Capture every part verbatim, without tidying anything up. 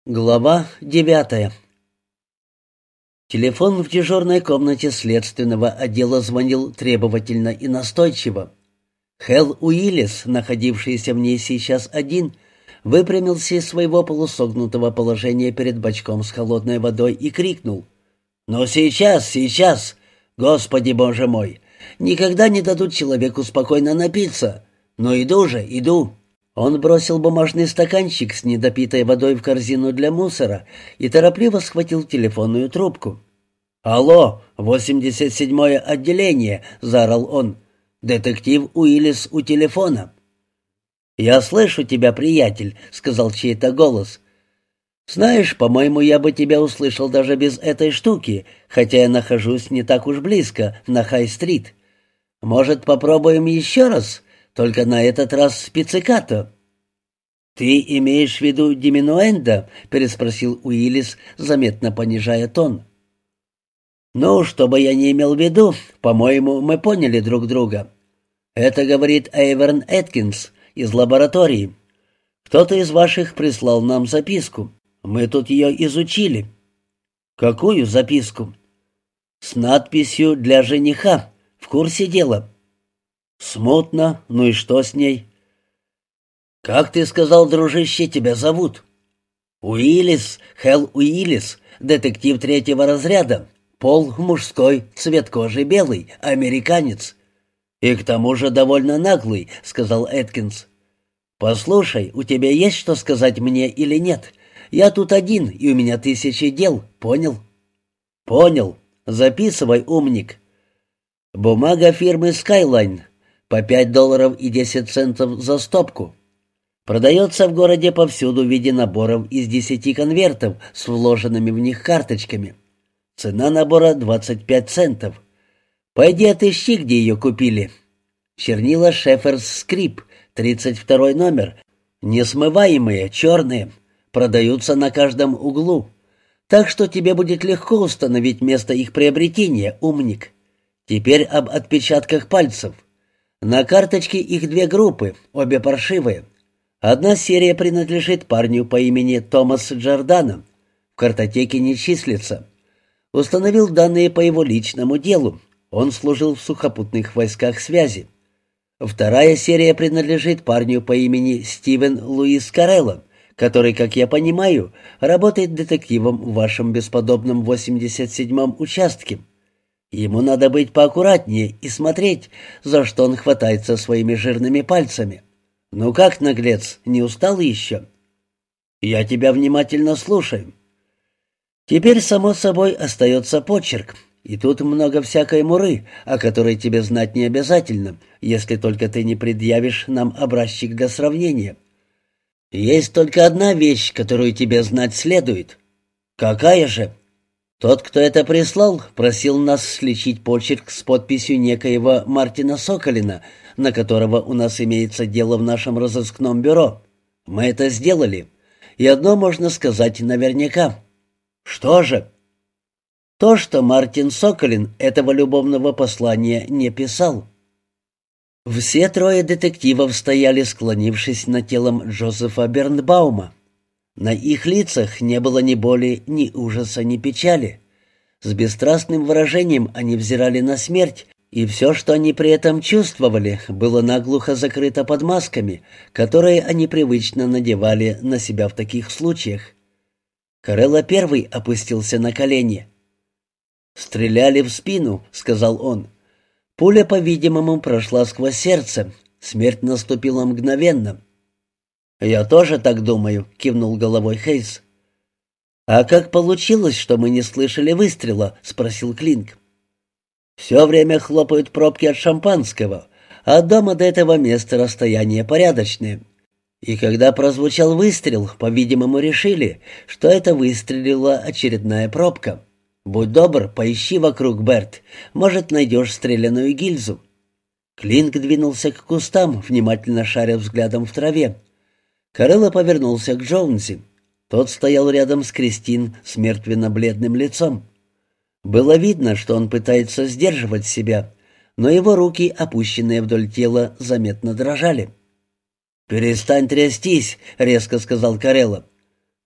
Глава девятая. Телефон в дежурной комнате следственного отдела звонил требовательно и настойчиво. Хэл Уиллис, находившийся в ней сейчас один, выпрямился из своего полусогнутого положения перед бачком с холодной водой и крикнул: «Ну сейчас, сейчас! Господи, Боже мой! Никогда не дадут человеку спокойно напиться! Ну иду же, иду!» Он бросил бумажный стаканчик с недопитой водой в корзину для мусора и торопливо схватил телефонную трубку. «Алло, восемьдесят седьмое отделение!» — заорал он. «Детектив Уиллис у телефона». «Я слышу тебя, приятель», — сказал чей-то голос. «Знаешь, по-моему, я бы тебя услышал даже без этой штуки, хотя я нахожусь не так уж близко, на Хай-стрит. Может, попробуем еще раз?» Только на этот раз с пиццикато. «Ты имеешь в виду диминуэндо?» — переспросил Уиллис, заметно понижая тон. «Ну, что бы я ни имел в виду, по-моему, мы поняли друг друга. Это говорит Эйверн Эткинс из лаборатории. Кто-то из ваших прислал нам записку. Мы тут ее изучили». «Какую записку?» «С надписью «Для жениха». В курсе дела». «Смутно. Ну и что с ней?» «Как ты сказал, дружище, тебя зовут?» «Уиллис, Хэл Уиллис, детектив третьего разряда. Пол мужской, цвет кожи белый, американец». «И к тому же довольно наглый», — сказал Эткинс. «Послушай, у тебя есть что сказать мне или нет? Я тут один, и у меня тысячи дел, понял?» «Понял. Записывай, умник». «Бумага фирмы Skyline. По пять долларов и десять центов за стопку. Продается в городе повсюду в виде наборов из десяти конвертов с вложенными в них карточками. Цена набора двадцать пять центов. Пойди отыщи, где ее купили. Чернила Шеферс Скрип, тридцать второй номер. Несмываемые, черные. Продаются на каждом углу. Так что тебе будет легко установить место их приобретения, умник. Теперь об отпечатках пальцев. На карточке их две группы, обе паршивые. Одна серия принадлежит парню по имени Томас Джордано. В картотеке не числится. Установил данные по его личному делу. Он служил в сухопутных войсках связи. Вторая серия принадлежит парню по имени Стивен Луис Карелло, который, как я понимаю, работает детективом в вашем бесподобном восемьдесят седьмом участке. Ему надо быть поаккуратнее и смотреть, за что он хватается своими жирными пальцами. Ну как, наглец, не устал еще? Я тебя внимательно слушаю. Теперь, само собой, остается почерк, и тут много всякой муры, о которой тебе знать не обязательно, если только ты не предъявишь нам образчик для сравнения. Есть только одна вещь, которую тебе знать следует. Какая же? Тот, кто это прислал, просил нас сличить почерк с подписью некоего Мартина Соколина, на которого у нас имеется дело в нашем разыскном бюро. Мы это сделали. И одно можно сказать наверняка. Что же? То, что Мартин Соколин этого любовного послания не писал. Все трое детективов стояли, склонившись над телом Джозефа Бернбаума. На их лицах не было ни боли, ни ужаса, ни печали. С бесстрастным выражением они взирали на смерть, и все, что они при этом чувствовали, было наглухо закрыто под масками, которые они привычно надевали на себя в таких случаях. Карелло первый опустился на колени. «Стреляли в спину», — сказал он. «Пуля, по-видимому, прошла сквозь сердце. Смерть наступила мгновенно». «Я тоже так думаю», — кивнул головой Хейс. «А как получилось, что мы не слышали выстрела?» — спросил Клинк. «Все время хлопают пробки от шампанского, а от дома до этого места расстояние порядочное. И когда прозвучал выстрел, по-видимому, решили, что это выстрелила очередная пробка. Будь добр, поищи вокруг, Берт, может, найдешь стреляную гильзу». Клинк двинулся к кустам, внимательно шаря взглядом в траве. Карелло повернулся к Джонси. Тот стоял рядом с Кристин с мертвенно-бледным лицом. Было видно, что он пытается сдерживать себя, но его руки, опущенные вдоль тела, заметно дрожали. «Перестань трястись», — резко сказал Карелло.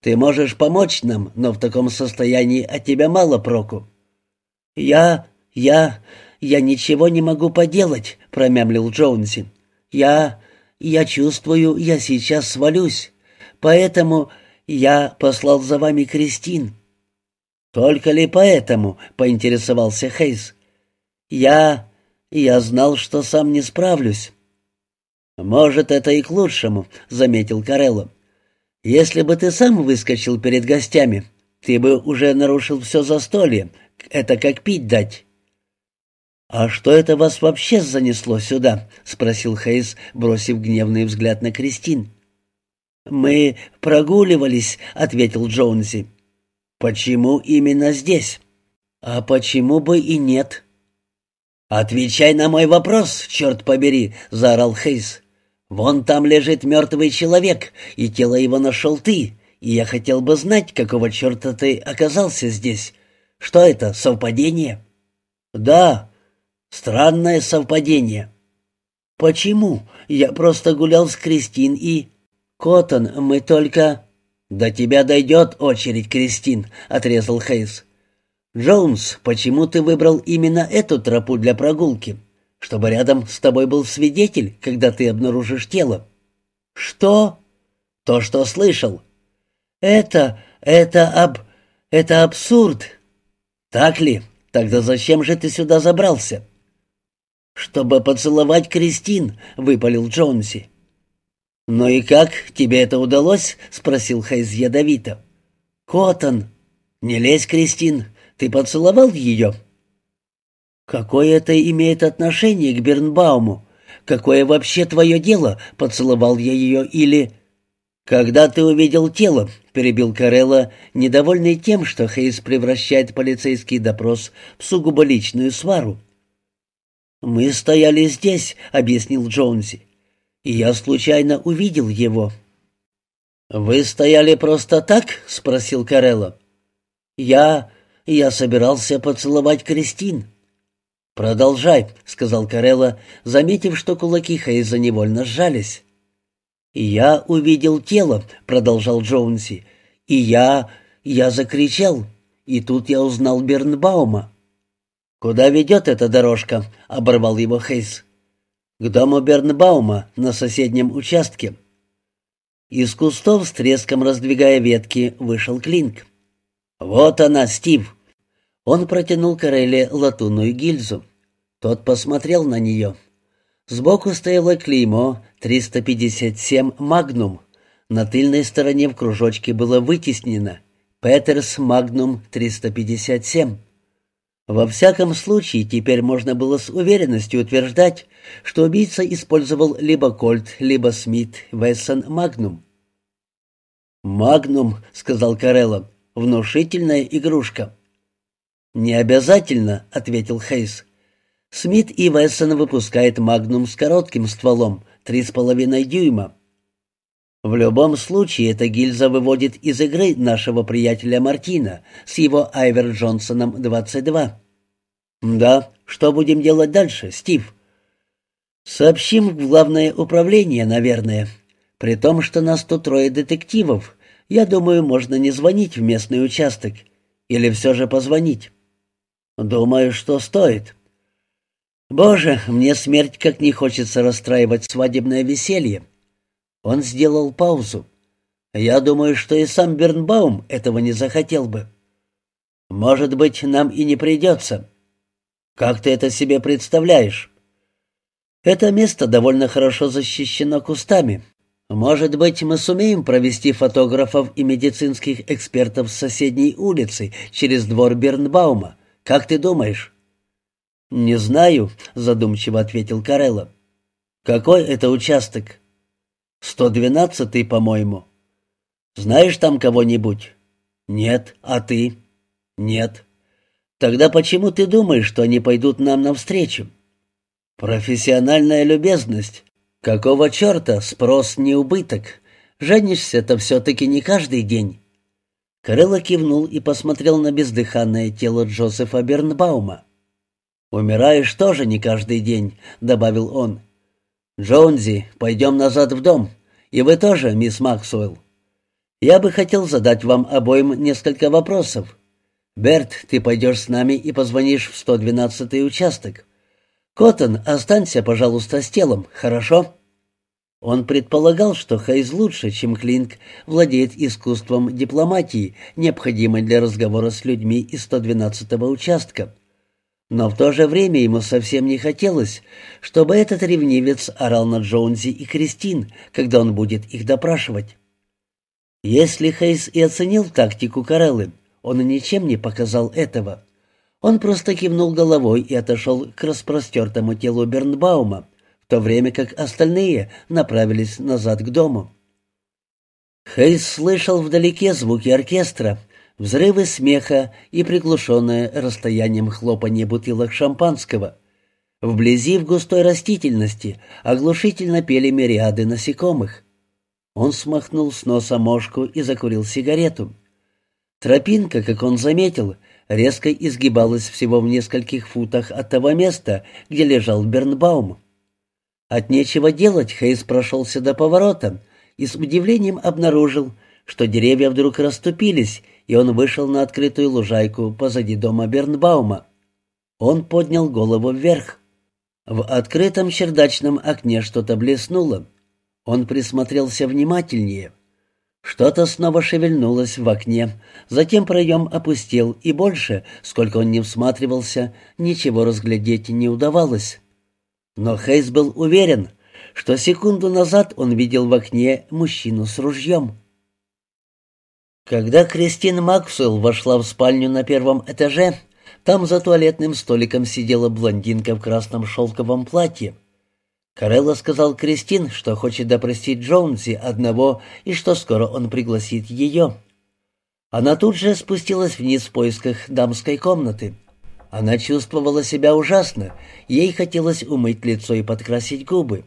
Ты можешь помочь нам, но в таком состоянии от тебя мало проку». «Я... я... я ничего не могу поделать», — промямлил Джонси. «Я... я чувствую, я сейчас свалюсь. Поэтому я послал за вами Кристин». «Только ли поэтому?» — поинтересовался Хейс. «Я... я знал, что сам не справлюсь». «Может, это и к лучшему», — заметил Карелло. «Если бы ты сам выскочил перед гостями, ты бы уже нарушил все застолье. Это как пить дать». «А что это вас вообще занесло сюда?» — спросил Хейс, бросив гневный взгляд на Кристин. «Мы прогуливались», — ответил Джонси. «Почему именно здесь?» «А почему бы и нет?» «Отвечай на мой вопрос, черт побери!» — заорал Хейс. «Вон там лежит мертвый человек, и тело его нашел ты, и я хотел бы знать, какого черта ты оказался здесь. Что это, совпадение?» «Да, странное совпадение». «Почему? Я просто гулял с Кристин и...» «Коттон, мы только...» «До тебя дойдет очередь, Кристин», — отрезал Хейс. «Джонс, почему ты выбрал именно эту тропу для прогулки? Чтобы рядом с тобой был свидетель, когда ты обнаружишь тело». «Что?» «То, что слышал». «Это... это аб... это абсурд». «Так ли? Тогда зачем же ты сюда забрался?» «Чтобы поцеловать Кристин», — выпалил Джонси. «Ну и как, тебе это удалось?» — спросил Хейс ядовито. «Коттон». «Не лезь, Кристин. Ты поцеловал ее?» «Какое это имеет отношение к Бирнбауму? Какое вообще твое дело, поцеловал я ее или...» «Когда ты увидел тело», — перебил Карелло, недовольный тем, что Хейс превращает полицейский допрос в сугубо личную свару. «Мы стояли здесь», — объяснил Джонси, — «и я случайно увидел его». «Вы стояли просто так?» — спросил Карелло. «Я... я собирался поцеловать Кристин». «Продолжай», — сказал Карелло, заметив, что кулаки Хейза невольно сжались. «И я увидел тело», — продолжал Джонси, — «и я... я закричал, и тут я узнал Бирнбаума». «Куда ведет эта дорожка?» — оборвал его Хейс. «К дому Бирнбаума на соседнем участке». Из кустов, с треском раздвигая ветки, вышел Клинк. «Вот она, Стив!» Он протянул Карелле латунную гильзу. Тот посмотрел на нее. Сбоку стояло клеймо триста пятьдесят семь «Магнум». На тыльной стороне в кружочке было вытеснено «Петерс Магнум триста пятьдесят семь». Во всяком случае, теперь можно было с уверенностью утверждать, что убийца использовал либо Кольт, либо Смит Вессон Магнум. «Магнум», — сказал Карелло, — «внушительная игрушка». «Не обязательно», — ответил Хейс. «Смит и Вессон выпускают «Магнум» с коротким стволом, три с половиной дюйма. В любом случае, эта гильза выводит из игры нашего приятеля Мартина с его Айвер Джонсоном двадцать два». «Да, что будем делать дальше, Стив?» «Сообщим в главное управление, наверное. При том, что нас тут трое детективов, я думаю, можно не звонить в местный участок. Или все же позвонить?» «Думаю, что стоит». «Боже, мне смерть как не хочется расстраивать свадебное веселье». Он сделал паузу. «Я думаю, что и сам Бирнбаум этого не захотел бы». «Может быть, нам и не придется». «Как ты это себе представляешь?» «Это место довольно хорошо защищено кустами. Может быть, мы сумеем провести фотографов и медицинских экспертов с соседней улицы через двор Бирнбаума. Как ты думаешь?» «Не знаю», — задумчиво ответил Карелло. «Какой это участок?» «сто двенадцатый, по-моему». «Знаешь там кого-нибудь?» «Нет. А ты?» «Нет». «Тогда почему ты думаешь, что они пойдут нам навстречу?» «Профессиональная любезность. Какого черта спрос не убыток? Женишься-то все-таки не каждый день». Карелло кивнул и посмотрел на бездыханное тело Джозефа Бирнбаума. «Умираешь тоже не каждый день», — добавил он. «Джонзи, пойдем назад в дом. И вы тоже, мисс Максуэлл». «Я бы хотел задать вам обоим несколько вопросов. Берт, ты пойдешь с нами и позвонишь в сто двенадцатый участок. Коттон, останься, пожалуйста, с телом, хорошо?» Он предполагал, что Хейз лучше, чем Клинк, владеет искусством дипломатии, необходимой для разговора с людьми из сто двенадцатого участка. Но в то же время ему совсем не хотелось, чтобы этот ревнивец орал на Джонси и Кристин, когда он будет их допрашивать. Если Хейз и оценил тактику Кареллы, он ничем не показал этого. Он просто кивнул головой и отошел к распростертому телу Бернбаума, в то время как остальные направились назад к дому. Хейз слышал вдалеке звуки оркестра, взрывы смеха и приглушенное расстоянием хлопанье бутылок шампанского. Вблизи, в густой растительности, оглушительно пели мириады насекомых. Он смахнул с носа мошку и закурил сигарету. Тропинка, как он заметил, резко изгибалась всего в нескольких футах от того места, где лежал Бернбаум. От нечего делать Хейз прошелся до поворота и с удивлением обнаружил, что деревья вдруг расступились, и он вышел на открытую лужайку позади дома Бернбаума. Он поднял голову вверх. В открытом чердачном окне что-то блеснуло. Он присмотрелся внимательнее. Что-то снова шевельнулось в окне, затем проем опустел, и больше, сколько он не всматривался, ничего разглядеть не удавалось. Но Хейз был уверен, что секунду назад он видел в окне мужчину с ружьем. Когда Кристин Максвелл вошла в спальню на первом этаже, там за туалетным столиком сидела блондинка в красном шелковом платье. Карелла сказал Кристин, что хочет допросить Джонси одного и что скоро он пригласит ее. Она тут же спустилась вниз в поисках дамской комнаты. Она чувствовала себя ужасно, ей хотелось умыть лицо и подкрасить губы.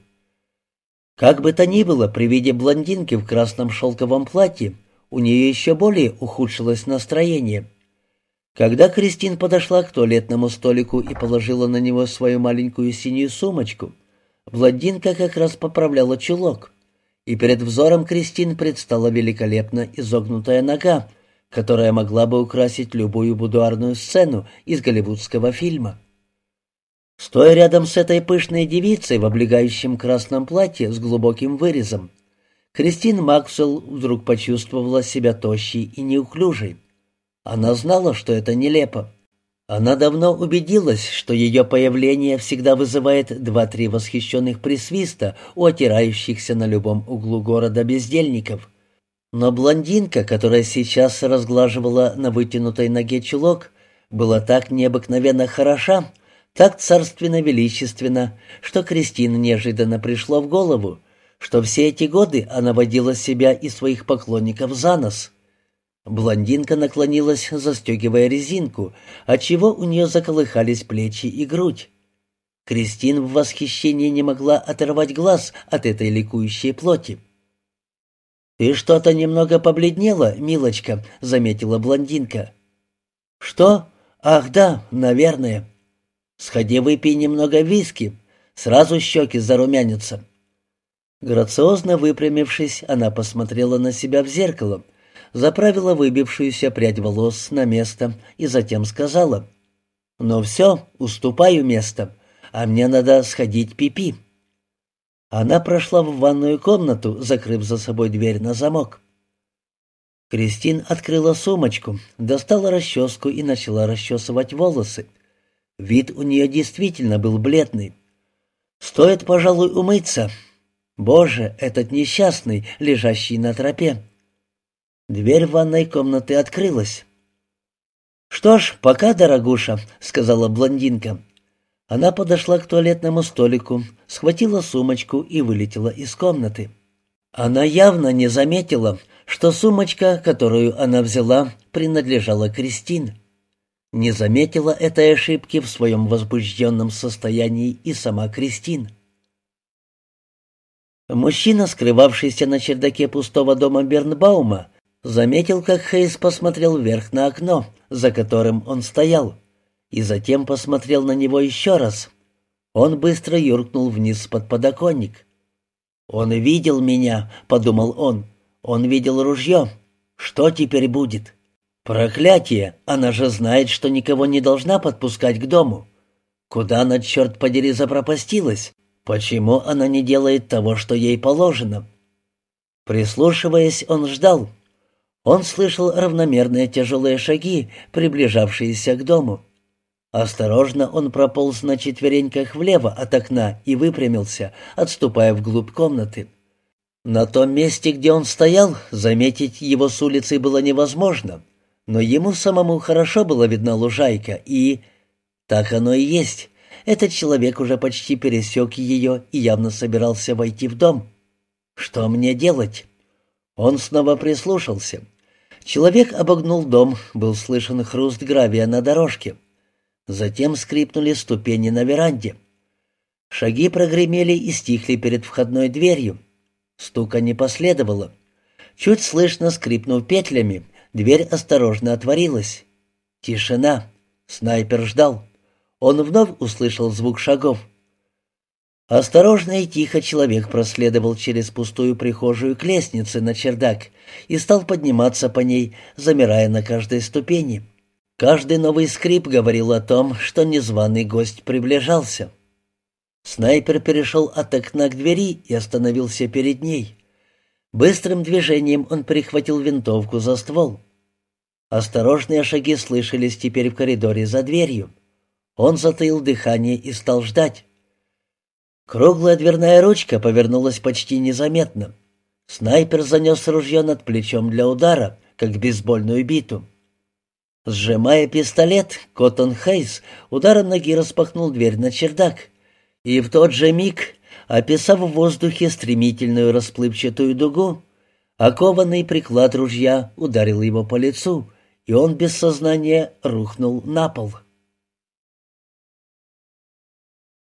Как бы то ни было, при виде блондинки в красном шелковом платье у нее еще более ухудшилось настроение. Когда Кристин подошла к туалетному столику и положила на него свою маленькую синюю сумочку, блондинка как раз поправляла чулок, и перед взором Кристин предстала великолепно изогнутая нога, которая могла бы украсить любую будуарную сцену из голливудского фильма. Стоя рядом с этой пышной девицей в облегающем красном платье с глубоким вырезом, Кристин Максвелл вдруг почувствовала себя тощей и неуклюжей. Она знала, что это нелепо. Она давно убедилась, что ее появление всегда вызывает два-три восхищенных присвиста у отирающихся на любом углу города бездельников. Но блондинка, которая сейчас разглаживала на вытянутой ноге чулок, была так необыкновенно хороша, так царственно-величественна, что Кристин неожиданно пришло в голову, что все эти годы она водила себя и своих поклонников за нос. Блондинка наклонилась, застегивая резинку, отчего у нее заколыхались плечи и грудь. Кристин в восхищении не могла оторвать глаз от этой ликующей плоти. «Ты что-то немного побледнела, милочка», — заметила блондинка. «Что? Ах, да, наверное. Сходи, выпей немного виски, сразу щеки зарумянятся». Грациозно выпрямившись, она посмотрела на себя в зеркало, заправила выбившуюся прядь волос на место и затем сказала: «Ну все, уступаю место, а мне надо сходить пипи». Она прошла в ванную комнату, закрыв за собой дверь на замок. Кристин открыла сумочку, достала расческу и начала расчесывать волосы. Вид у нее действительно был бледный. «Стоит, пожалуй, умыться. Боже, этот несчастный, лежащий на тропе». Дверь ванной комнаты открылась. «Что ж, пока, дорогуша», — сказала блондинка. Она подошла к туалетному столику, схватила сумочку и вылетела из комнаты. Она явно не заметила, что сумочка, которую она взяла, принадлежала Кристин. Не заметила этой ошибки в своем возбужденном состоянии и сама Кристин. Мужчина, скрывавшийся на чердаке пустого дома Бернбаума, заметил, как Хейз посмотрел вверх на окно, за которым он стоял, и затем посмотрел на него еще раз. Он быстро юркнул вниз под подоконник. «Он видел меня», — подумал он. «Он видел ружье. Что теперь будет? Проклятие! Она же знает, что никого не должна подпускать к дому. Куда она, черт подери, запропастилась? Почему она не делает того, что ей положено? Прислушиваясь, он ждал. Он слышал равномерные тяжелые шаги, приближавшиеся к дому. Осторожно он прополз на четвереньках влево от окна и выпрямился, отступая вглубь комнаты. На том месте, где он стоял, заметить его с улицы было невозможно, но ему самому хорошо была видна лужайка, и... Так оно и есть. Этот человек уже почти пересек ее и явно собирался войти в дом. Что мне делать? Он снова прислушался. Человек обогнул дом, был слышен хруст гравия на дорожке. Затем скрипнули ступени на веранде. Шаги прогремели и стихли перед входной дверью. Стука не последовало. Чуть слышно скрипнув петлями, дверь осторожно отворилась. Тишина. Снайпер ждал. Он вновь услышал звук шагов. Осторожно и тихо человек проследовал через пустую прихожую к лестнице на чердак и стал подниматься по ней, замирая на каждой ступени. Каждый новый скрип говорил о том, что незваный гость приближался. Снайпер перешел от окна к двери и остановился перед ней. Быстрым движением он перехватил винтовку за ствол. Осторожные шаги слышались теперь в коридоре за дверью. Он затаил дыхание и стал ждать. Круглая дверная ручка повернулась почти незаметно. Снайпер занес ружье над плечом для удара, как бейсбольную биту. Сжимая пистолет, Коттон Хейс ударом ноги распахнул дверь на чердак. И в тот же миг, описав в воздухе стремительную расплывчатую дугу, окованный приклад ружья ударил его по лицу, и он без сознания рухнул на пол.